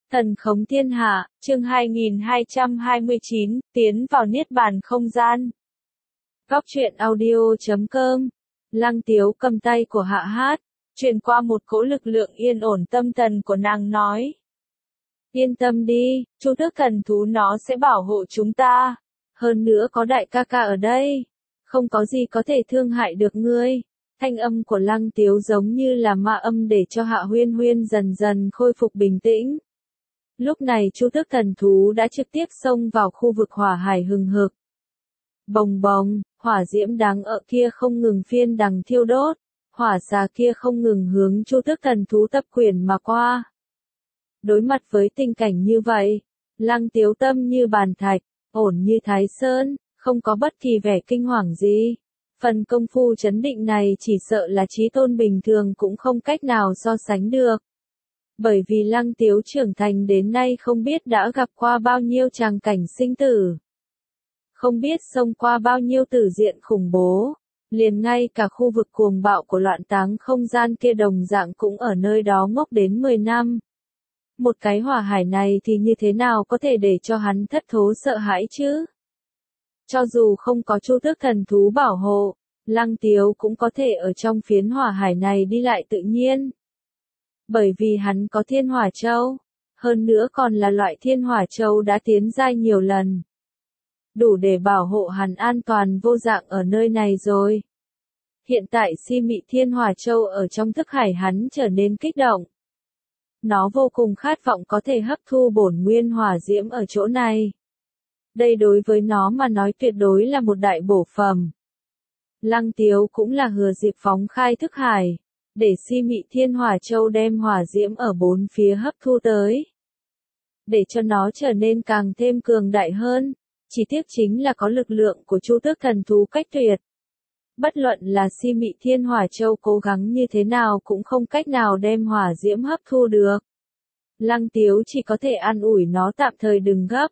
Thần khống thiên hạ, chương 2229, tiến vào niết bàn không gian. Góc truyện audio.com. Lăng Tiếu cầm tay của Hạ Hát, truyền qua một cỗ lực lượng yên ổn tâm thần của nàng nói. Yên tâm đi, Chu Tước thần thú nó sẽ bảo hộ chúng ta. Hơn nữa có đại ca ca ở đây. Không có gì có thể thương hại được ngươi. Thanh âm của Lăng Tiếu giống như là ma âm để cho Hạ Huyên Huyên dần dần khôi phục bình tĩnh. Lúc này Chu Tước thần thú đã trực tiếp xông vào khu vực hỏa hải hừng hực. Bồng bồng, hỏa diễm đáng ở kia không ngừng phiên đằng thiêu đốt, hỏa xà kia không ngừng hướng Chu Tước thần thú tập quyền mà qua. Đối mặt với tình cảnh như vậy, Lăng Tiếu tâm như bàn thạch, ổn như Thái Sơn, không có bất kỳ vẻ kinh hoàng gì. Phần công phu trấn định này chỉ sợ là trí tôn bình thường cũng không cách nào so sánh được. Bởi vì Lăng Tiếu trưởng thành đến nay không biết đã gặp qua bao nhiêu tràng cảnh sinh tử. Không biết xông qua bao nhiêu tử diện khủng bố. Liền ngay cả khu vực cuồng bạo của loạn táng không gian kia đồng dạng cũng ở nơi đó ngốc đến 10 năm. Một cái hỏa hải này thì như thế nào có thể để cho hắn thất thố sợ hãi chứ? Cho dù không có Chu Tước thần thú bảo hộ, Lăng Tiếu cũng có thể ở trong phiến hỏa hải này đi lại tự nhiên. Bởi vì hắn có thiên hỏa châu, hơn nữa còn là loại thiên hỏa châu đã tiến giai nhiều lần. Đủ để bảo hộ hắn an toàn vô dạng ở nơi này rồi. Hiện tại si mị thiên hỏa châu ở trong thức hải hắn trở nên kích động. Nó vô cùng khát vọng có thể hấp thu bổn nguyên hỏa diễm ở chỗ này. Đây đối với nó mà nói tuyệt đối là một đại bổ phẩm. Lăng Tiếu cũng là hừa dịp phóng khai thức hải, để si mị thiên hỏa châu đem hỏa diễm ở bốn phía hấp thu tới. Để cho nó trở nên càng thêm cường đại hơn, chỉ tiếc chính là có lực lượng của Chu Tước thần thú cách tuyệt. Bất luận là si mị thiên hỏa châu cố gắng như thế nào cũng không cách nào đem hỏa diễm hấp thu được. Lăng Tiếu chỉ có thể an ủi nó tạm thời đừng gấp.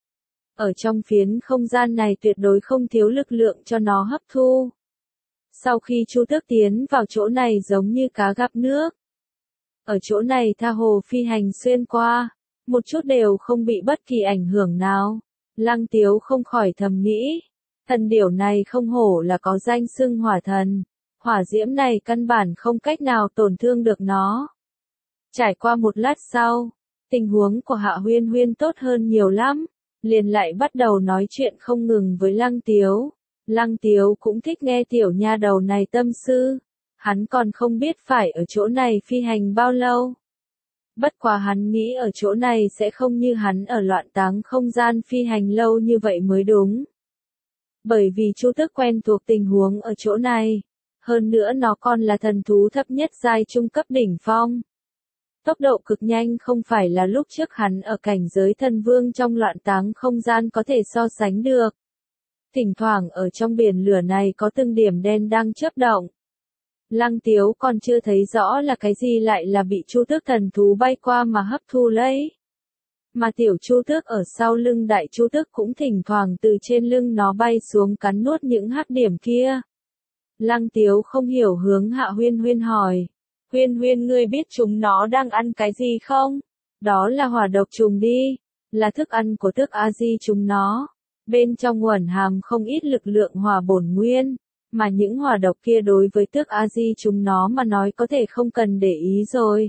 Ở trong phiến không gian này tuyệt đối không thiếu lực lượng cho nó hấp thu. Sau khi Chu Tước tiến vào chỗ này giống như cá gặp nước. Ở chỗ này tha hồ phi hành xuyên qua, một chút đều không bị bất kỳ ảnh hưởng nào. Lăng Tiếu không khỏi thầm nghĩ, thần điểu này không hổ là có danh xưng hỏa thần, hỏa diễm này căn bản không cách nào tổn thương được nó. Trải qua một lát sau, tình huống của Hạ Huyên Huyên tốt hơn nhiều lắm, liền lại bắt đầu nói chuyện không ngừng với Lăng Tiếu. Lăng Tiếu cũng thích nghe tiểu nha đầu này tâm sư, hắn còn không biết phải ở chỗ này phi hành bao lâu. Bất quá hắn nghĩ ở chỗ này sẽ không như hắn ở loạn táng không gian phi hành lâu như vậy mới đúng. Bởi vì Chu Tước quen thuộc tình huống ở chỗ này, hơn nữa nó còn là thần thú thấp nhất giai trung cấp đỉnh phong. Tốc độ cực nhanh không phải là lúc trước hắn ở cảnh giới thần vương trong loạn táng không gian có thể so sánh được. Thỉnh thoảng ở trong biển lửa này có từng điểm đen đang chớp động. Lăng Tiếu còn chưa thấy rõ là cái gì lại là bị Chu Tước thần thú bay qua mà hấp thu lấy. Mà tiểu Chu Tước ở sau lưng đại Chu Tước cũng thỉnh thoảng từ trên lưng nó bay xuống cắn nuốt những hắc điểm kia. Lăng Tiếu không hiểu hướng Hạ Huyên Huyên hỏi. Huyên Huyên ngươi biết chúng nó đang ăn cái gì không? Đó là hỏa độc trùng đi, là thức ăn của Tước A Di chúng nó. Bên trong uẩn hàm không ít lực lượng hỏa bổn nguyên, mà những hỏa độc kia đối với Tước A Di chúng nó mà nói có thể không cần để ý rồi.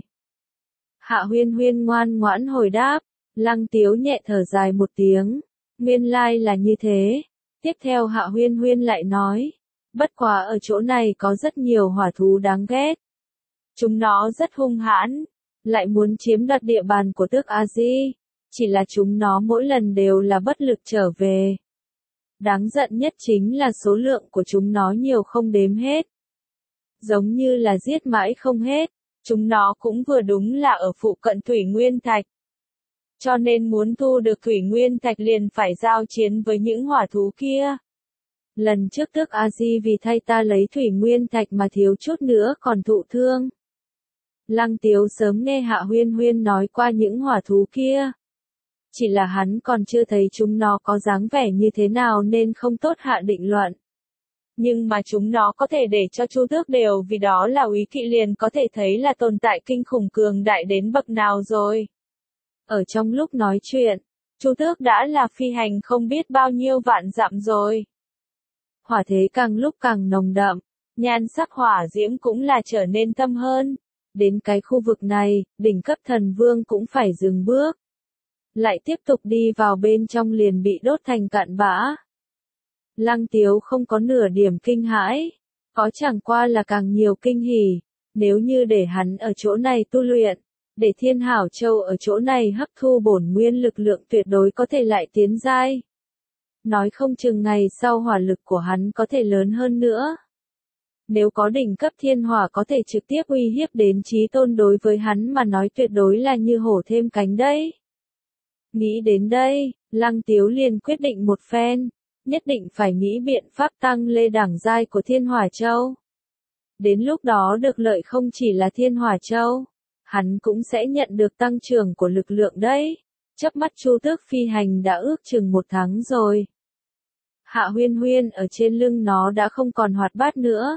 Hạ Huyên Huyên ngoan ngoãn hồi đáp, Lăng Tiếu nhẹ thở dài một tiếng, nguyên lai là như thế. Tiếp theo Hạ Huyên Huyên lại nói, bất quá ở chỗ này có rất nhiều hỏa thú đáng ghét. Chúng nó rất hung hãn, lại muốn chiếm đoạt địa bàn của Tước A Di. Chỉ là chúng nó mỗi lần đều là bất lực trở về. Đáng giận nhất chính là số lượng của chúng nó nhiều không đếm hết. Giống như là giết mãi không hết, chúng nó cũng vừa đúng là ở phụ cận Thủy Nguyên Thạch. Cho nên muốn thu được Thủy Nguyên Thạch liền phải giao chiến với những hỏa thú kia. Lần trước Tước A Di vì thay ta lấy Thủy Nguyên Thạch mà thiếu chút nữa còn thụ thương. Lăng Tiếu sớm nghe Hạ Huyên Huyên nói qua những hỏa thú kia. Chỉ là hắn còn chưa thấy chúng nó có dáng vẻ như thế nào nên không tốt hạ định luận. Nhưng mà chúng nó có thể để cho Chu Tước đều vì đó là úy kỵ liền có thể thấy là tồn tại kinh khủng cường đại đến bậc nào rồi. Ở trong lúc nói chuyện, Chu Tước đã là phi hành không biết bao nhiêu vạn dặm rồi. Hỏa thế càng lúc càng nồng đậm, nhan sắc hỏa diễm cũng là trở nên thâm hơn. Đến cái khu vực này, đỉnh cấp thần vương cũng phải dừng bước. Lại tiếp tục đi vào bên trong liền bị đốt thành cặn bã. Lăng Tiếu không có nửa điểm kinh hãi, có chẳng qua là càng nhiều kinh hỉ. Nếu như để hắn ở chỗ này tu luyện, để Thiên Hảo Châu ở chỗ này hấp thu bổn nguyên lực lượng tuyệt đối có thể lại tiến giai. Nói không chừng ngày sau hỏa lực của hắn có thể lớn hơn nữa. Nếu có đỉnh cấp thiên hỏa có thể trực tiếp uy hiếp đến chí tôn đối với hắn mà nói tuyệt đối là như hổ thêm cánh đấy. Nghĩ đến đây, Lăng Tiếu liền quyết định một phen, nhất định phải nghĩ biện pháp tăng lên đẳng giai của Thiên Hỏa Châu. Đến lúc đó được lợi không chỉ là Thiên Hỏa Châu, hắn cũng sẽ nhận được tăng trưởng của lực lượng đấy. Chớp mắt Chu Tước phi hành đã ước chừng 1 tháng rồi. Hạ Huyên Huyên ở trên lưng nó đã không còn hoạt bát nữa,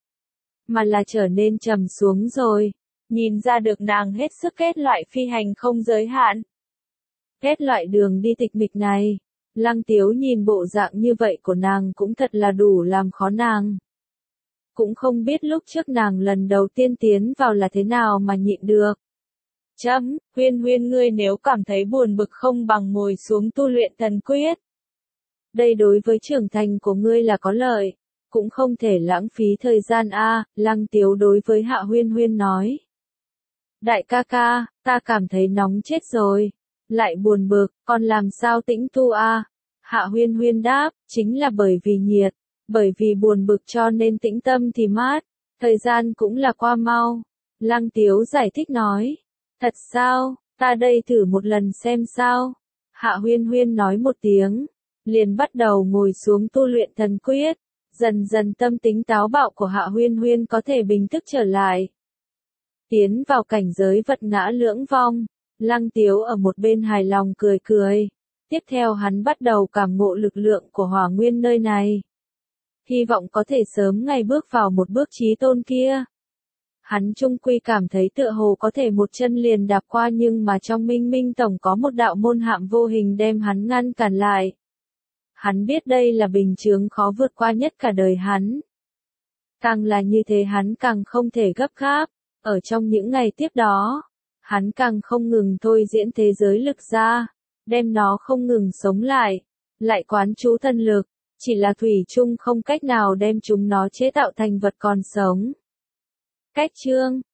mà là trở nên trầm xuống rồi. Nhìn ra được nàng hết sức kết loại phi hành không giới hạn. Kết loại đường đi tịch mịch này, Lăng Tiếu nhìn bộ dạng như vậy của nàng cũng thật là đủ làm khó nàng. Cũng không biết lúc trước nàng lần đầu tiên tiến vào là thế nào mà nhịn được. Huyên Huyên ngươi nếu cảm thấy buồn bực không bằng ngồi xuống tu luyện thần quyết. Đây đối với trưởng thành của ngươi là có lợi, cũng không thể lãng phí thời gian a. Lăng Tiếu đối với Hạ Huyên Huyên nói. Đại ca ca, ta cảm thấy nóng chết rồi, lại buồn bực, còn làm sao tĩnh tu a? Hạ Huyên Huyên đáp, chính là bởi vì nhiệt, bởi vì buồn bực cho nên tĩnh tâm thì mát, thời gian cũng là qua mau. Lăng Tiếu giải thích nói, thật sao, ta đây thử một lần xem sao. Hạ Huyên Huyên nói một tiếng, liền bắt đầu ngồi xuống tu luyện thần quyết, dần dần tâm tính táo bạo của Hạ Huyên Huyên có thể bình thức trở lại. Tiến vào cảnh giới vật ngã lưỡng vong, Lăng Tiếu ở một bên hài lòng cười cười. Tiếp theo hắn bắt đầu cảm ngộ lực lượng của hỏa nguyên nơi này. Hy vọng có thể sớm ngày bước vào một bước chí tôn kia. Hắn chung quy cảm thấy tựa hồ có thể một chân liền đạp qua nhưng mà trong Minh Minh Tổng có một đạo môn hạm vô hình đem hắn ngăn cản lại. Hắn biết đây là bình chướng khó vượt qua nhất cả đời hắn. Càng là như thế hắn càng không thể gấp gáp. Ở trong những ngày tiếp đó, hắn càng không ngừng thôi diễn thế giới lực ra, đem nó không ngừng sống lại quán chú thân lực, chỉ là thủy chung không cách nào đem chúng nó chế tạo thành vật còn sống. Cách chương